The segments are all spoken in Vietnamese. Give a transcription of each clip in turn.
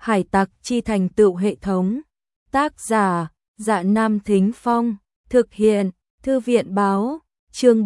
Hải tặc chi thành tựu hệ thống. Tác giả, Dạ Nam Thính Phong. Thực hiện, Thư viện báo. Chương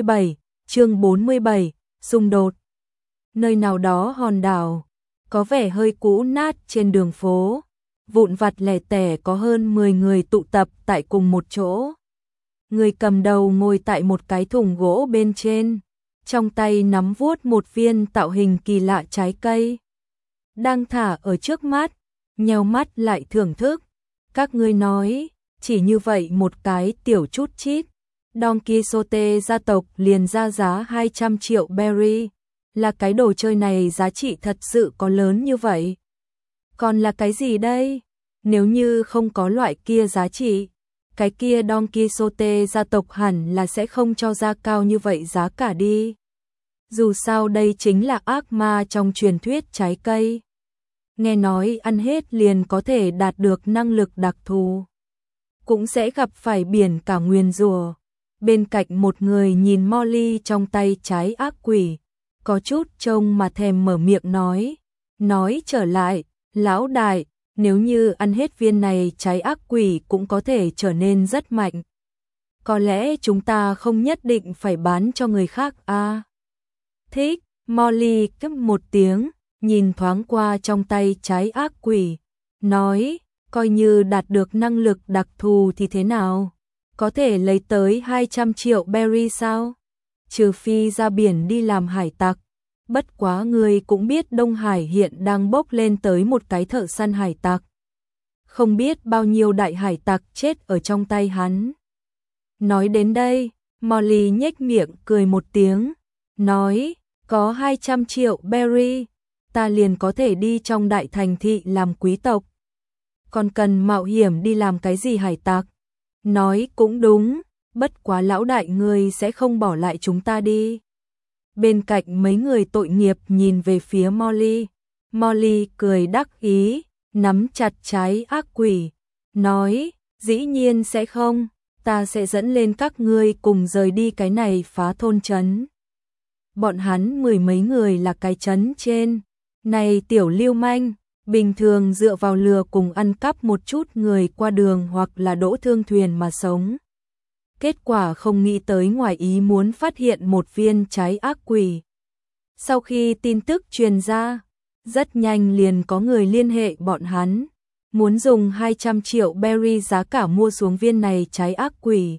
47, xung đột. Nơi nào đó hòn đảo, có vẻ hơi cũ nát trên đường phố. Vụn vặt lẻ tẻ có hơn 10 người tụ tập tại cùng một chỗ. Người cầm đầu ngồi tại một cái thùng gỗ bên trên, trong tay nắm vuốt một viên tạo hình kỳ lạ trái cây. Đang thả ở trước mắt, nheo mắt lại thưởng thức. Các ngươi nói, chỉ như vậy một cái tiểu chút chít, Don Quixote gia tộc liền ra giá 200 triệu berry. Là cái đồ chơi này giá trị thật sự có lớn như vậy? Còn là cái gì đây? Nếu như không có loại kia giá trị, cái kia Don Quixote gia tộc hẳn là sẽ không cho ra cao như vậy giá cả đi. Dù sao đây chính là ác ma trong truyền thuyết trái cây. Nghe nói ăn hết liền có thể đạt được năng lực đặc thù, cũng sẽ gặp phải biển cả nguyền rủa. Bên cạnh một người nhìn Molly trong tay trái ác quỷ, có chút trông mà thèm mở miệng nói trở lại, lão đại, nếu như ăn hết viên này trái ác quỷ cũng có thể trở nên rất mạnh. Có lẽ chúng ta không nhất định phải bán cho người khác à? Thích, Molly cấp một tiếng, nhìn thoáng qua trong tay trái ác quỷ, nói, coi như đạt được năng lực đặc thù thì thế nào? Có thể lấy tới 200 triệu berry sao? Trừ phi ra biển đi làm hải tặc. Bất quá người cũng biết Đông Hải hiện đang bốc lên tới một cái thợ săn hải tặc. Không biết bao nhiêu đại hải tặc chết ở trong tay hắn. Nói đến đây, Molly nhếch miệng cười một tiếng, nói, có 200 triệu berry, ta liền có thể đi trong đại thành thị làm quý tộc. Còn cần mạo hiểm đi làm cái gì hải tặc? Nói cũng đúng, bất quá lão đại ngươi sẽ không bỏ lại chúng ta đi. Bên cạnh mấy người tội nghiệp nhìn về phía Molly. Molly cười đắc ý, nắm chặt trái ác quỷ, nói, dĩ nhiên sẽ không, ta sẽ dẫn lên các ngươi cùng rời đi cái này phá thôn trấn. Bọn hắn 10 mấy người là cái trấn trên. Này tiểu lưu manh, bình thường dựa vào lừa cùng ăn cắp một chút người qua đường hoặc là đỗ thương thuyền mà sống. Kết quả không nghĩ tới ngoài ý muốn phát hiện một viên trái ác quỷ. Sau khi tin tức truyền ra, rất nhanh liền có người liên hệ bọn hắn, muốn dùng 200 triệu berry giá cả mua xuống viên này trái ác quỷ.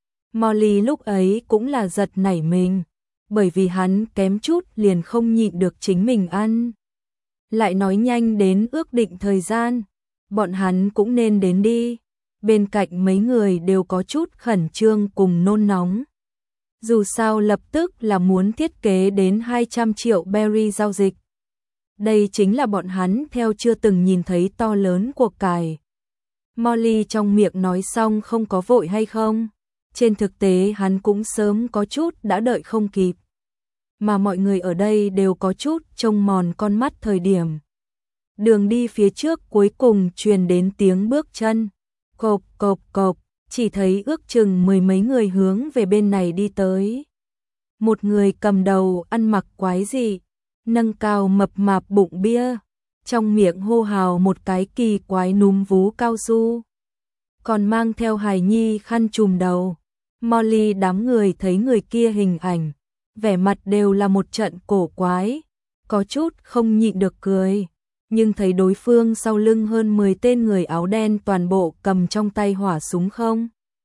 Molly lúc ấy cũng là giật nảy mình, bởi vì hắn kém chút liền không nhịn được chính mình ăn. Lại nói nhanh đến ước định thời gian, bọn hắn cũng nên đến đi. Bên cạnh mấy người đều có chút khẩn trương cùng nôn nóng. Dù sao lập tức là muốn thiết kế đến 200 triệu berry giao dịch. Đây chính là bọn hắn theo chưa từng nhìn thấy to lớn của cải. Molly trong miệng nói xong không có vội hay không. Trên thực tế hắn cũng sớm có chút đã đợi không kịp. Mà mọi người ở đây đều có chút trông mòn con mắt thời điểm. Đường đi phía trước cuối cùng truyền đến tiếng bước chân. Cộp cộp cộp, chỉ thấy ước chừng 10 mấy người hướng về bên này đi tới. Một người cầm đầu ăn mặc quái dị, nâng cao mập mạp bụng bia, trong miệng hô hào một cái kỳ quái núm vú cao su. Còn mang theo hài nhi khăn trùm đầu. Molly đám người thấy người kia hình ảnh, vẻ mặt đều là một trận cổ quái, có chút không nhịn được cười. Nhưng thấy đối phương sau lưng hơn 10 tên người áo đen toàn bộ cầm trong tay hỏa súng không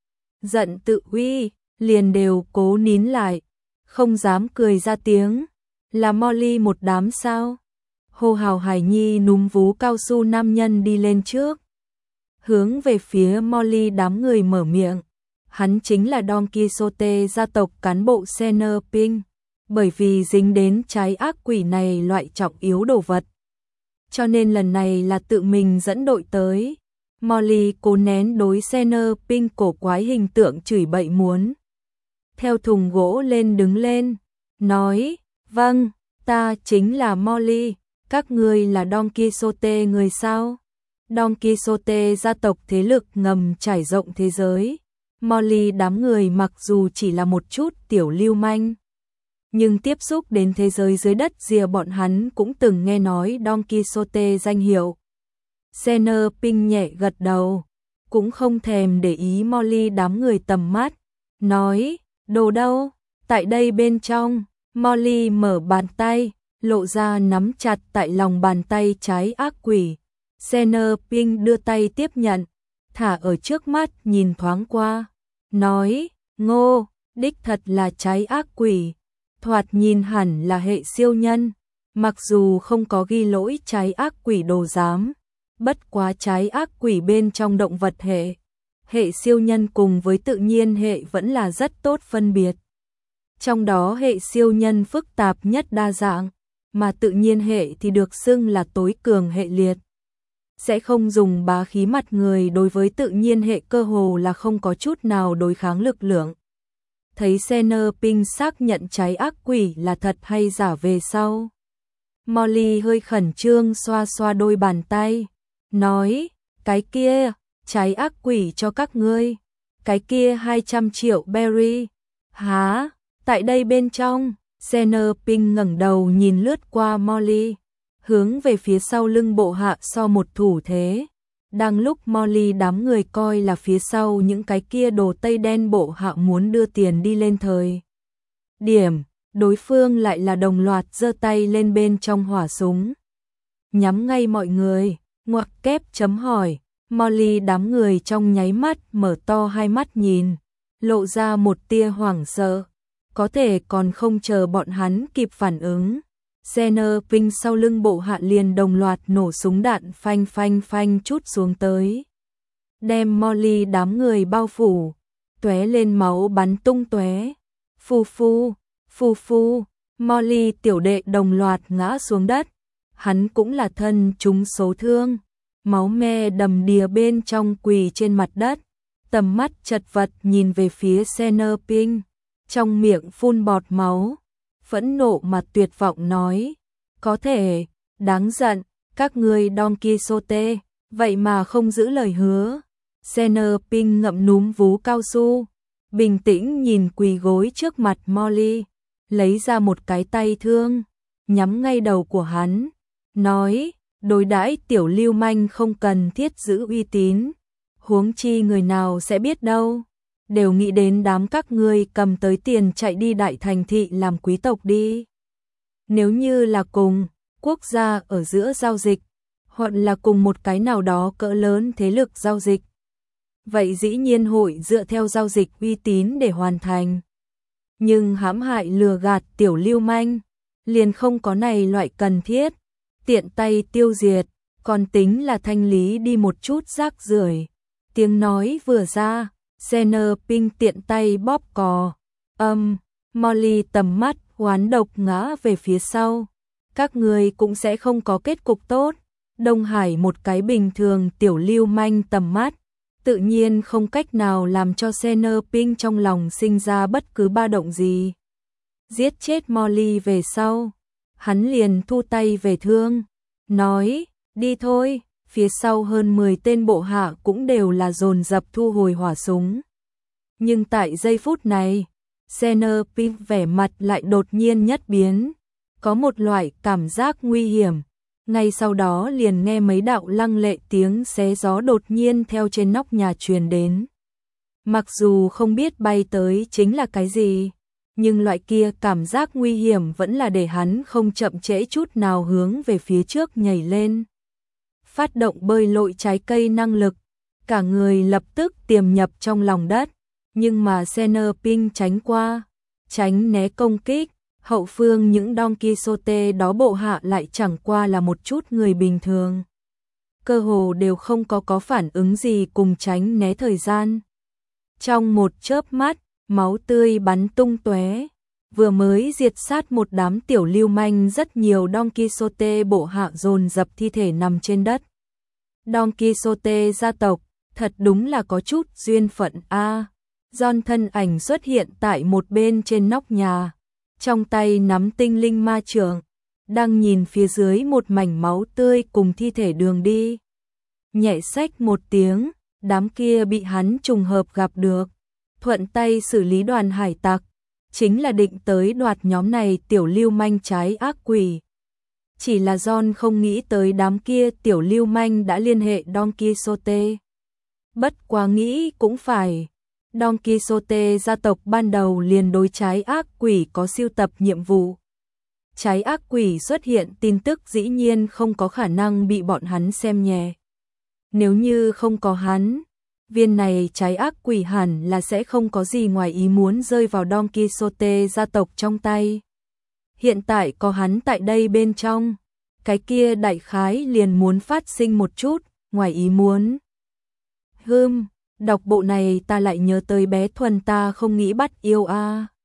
giận tự uy, liền đều cố nín lại, không dám cười ra tiếng. Là Molly một đám sao? Hô hào hài nhi núm vú cao su nam nhân đi lên trước, hướng về phía Molly đám người mở miệng. Hắn chính là Don Quixote gia tộc cán bộ Senner Ping, bởi vì dính đến trái ác quỷ này loại trọng yếu đồ vật, cho nên lần này là tự mình dẫn đội tới. Molly cố nén đối Senner Ping cổ quái hình tượng chửi bậy muốn theo thùng gỗ lên đứng lên, nói, vâng, ta chính là Molly, các ngươi là Don Quixote người sao? Don Quixote gia tộc thế lực ngầm trải rộng thế giới. Molly đám người mặc dù chỉ là một chút tiểu lưu manh, nhưng tiếp xúc đến thế giới dưới đất rìa bọn hắn cũng từng nghe nói Don Quixote danh hiệu. Xena Ping nhẹ gật đầu, cũng không thèm để ý Molly đám người tầm mắt, nói, đồ đâu, tại đây bên trong. Molly mở bàn tay, lộ ra nắm chặt tại lòng bàn tay trái ác quỷ. Xena Ping đưa tay tiếp nhận, thả ở trước mắt nhìn thoáng qua, nói, ngô, đích thật là trái ác quỷ, thoạt nhìn hẳn là hệ siêu nhân, mặc dù không có ghi lỗi trái ác quỷ đồ giám, bất quá trái ác quỷ bên trong động vật hệ siêu nhân cùng với tự nhiên hệ vẫn là rất tốt phân biệt. Trong đó hệ siêu nhân phức tạp nhất đa dạng, mà tự nhiên hệ thì được xưng là tối cường hệ liệt. Sẽ không dùng bá khí mặt người, đối với tự nhiên hệ cơ hồ là không có chút nào đối kháng lực lượng. Thấy Xena Ping xác nhận trái ác quỷ là thật hay giả về sau, Molly hơi khẩn trương xoa xoa đôi bàn tay, nói, cái kia, trái ác quỷ cho các ngươi, cái kia 200 triệu berry. Hả? Tại đây bên trong. Xena Ping ngẩng đầu nhìn lướt qua Molly, hướng về phía sau lưng bộ hạ so một thủ thế. Đang lúc Molly đám người coi là phía sau những cái kia đồ tây đen bộ hạ muốn đưa tiền đi lên thời điểm, đối phương lại là đồng loạt giơ tay lên bên trong hỏa súng, nhắm ngay mọi người. Ngoặc kép chấm hỏi. Molly đám người trong nháy mắt mở to hai mắt nhìn, lộ ra một tia hoảng sợ, có thể còn không chờ bọn hắn kịp phản ứng, Xena Ping sau lưng bộ hạ liền đồng loạt nổ súng đạn phanh phanh phanh chút xuống tới, đem Molly đám người bao phủ, tóe lên máu bắn tung tóe. Phù phu, phù phu, Molly tiểu đệ đồng loạt ngã xuống đất, hắn cũng là thân trúng số thương, máu me đầm đìa bên trong quỳ trên mặt đất, tầm mắt chật vật nhìn về phía Xena Ping, trong miệng phun bọt máu, phẫn nộ mà tuyệt vọng nói, có thể, đáng giận, các ngươi Don Quixote, vậy mà không giữ lời hứa. Xena Ping ngậm núm vú cao su, bình tĩnh nhìn quỳ gối trước mặt Molly, lấy ra một cái tay thương, nhắm ngay đầu của hắn, nói, đối đãi tiểu lưu manh không cần thiết giữ uy tín, huống chi người nào sẽ biết đâu, đều nghĩ đến đám các ngươi cầm tới tiền chạy đi đại thành thị làm quý tộc đi. Nếu như là cùng quốc gia ở giữa giao dịch, hoặc là cùng một cái nào đó cỡ lớn thế lực giao dịch, vậy dĩ nhiên hội dựa theo giao dịch uy tín để hoàn thành. Nhưng hãm hại lừa gạt tiểu lưu manh, liền không có này loại cần thiết, tiện tay tiêu diệt, còn tính là thanh lý đi một chút rác rưởi. Tiếng nói vừa ra, Xena Ping tiện tay bóp cò. Molly tầm mắt oán độc ngã về phía sau. Các người cũng sẽ không có kết cục tốt. Đông Hải một cái bình thường tiểu lưu manh tầm mắt, tự nhiên không cách nào làm cho Xena Ping trong lòng sinh ra bất cứ ba động gì. Giết chết Molly về sau, hắn liền thu tay về thương, nói, đi thôi. Phía sau hơn 10 tên bộ hạ cũng đều là dồn dập thu hồi hỏa súng. Nhưng tại giây phút này, Xena Ping vẻ mặt lại đột nhiên nhất biến, có một loại cảm giác nguy hiểm. Ngay sau đó liền nghe mấy đạo lăng lệ tiếng xé gió đột nhiên theo trên nóc nhà truyền đến. Mặc dù không biết bay tới chính là cái gì, nhưng loại kia cảm giác nguy hiểm vẫn là để hắn không chậm trễ chút nào hướng về phía trước nhảy lên. Phát động bơi lội trái cây năng lực, cả người lập tức tiềm nhập trong lòng đất, nhưng mà Xena Ping tránh qua, tránh né công kích, hậu phương những Don Quixote đó bộ hạ lại chẳng qua là một chút người bình thường. Cơ hồ đều không có phản ứng gì cùng tránh né thời gian. Trong một chớp mắt, máu tươi bắn tung tóe, vừa mới diệt sát một đám tiểu lưu manh, rất nhiều Don Quixote bộ hạ dồn dập thi thể nằm trên đất. Don Quixote gia tộc, thật đúng là có chút duyên phận a. John thân ảnh xuất hiện tại một bên trên nóc nhà, trong tay nắm tinh linh ma trượng, đang nhìn phía dưới một mảnh máu tươi cùng thi thể đường đi. Nhẹ xách một tiếng, đám kia bị hắn trùng hợp gặp được, thuận tay xử lý đoàn hải tặc, chính là định tới đoạt nhóm này tiểu lưu manh trái ác quỷ. Chỉ là John không nghĩ tới đám kia tiểu lưu manh đã liên hệ Don Quixote. Bất quá nghĩ cũng phải. Don Quixote gia tộc ban đầu liền đối trái ác quỷ có sưu tập nhiệm vụ. Trái ác quỷ xuất hiện tin tức dĩ nhiên không có khả năng bị bọn hắn xem nhẹ. Nếu như không có hắn, viên này trái ác quỷ hẳn là sẽ không có gì ngoài ý muốn rơi vào Don Quixote gia tộc trong tay. Hiện tại có hắn tại đây bên trong, cái kia đại khái liền muốn phát sinh một chút ngoài ý muốn. Đọc bộ này ta lại nhớ tới bé Thuần ta không nghĩ bắt yêu a.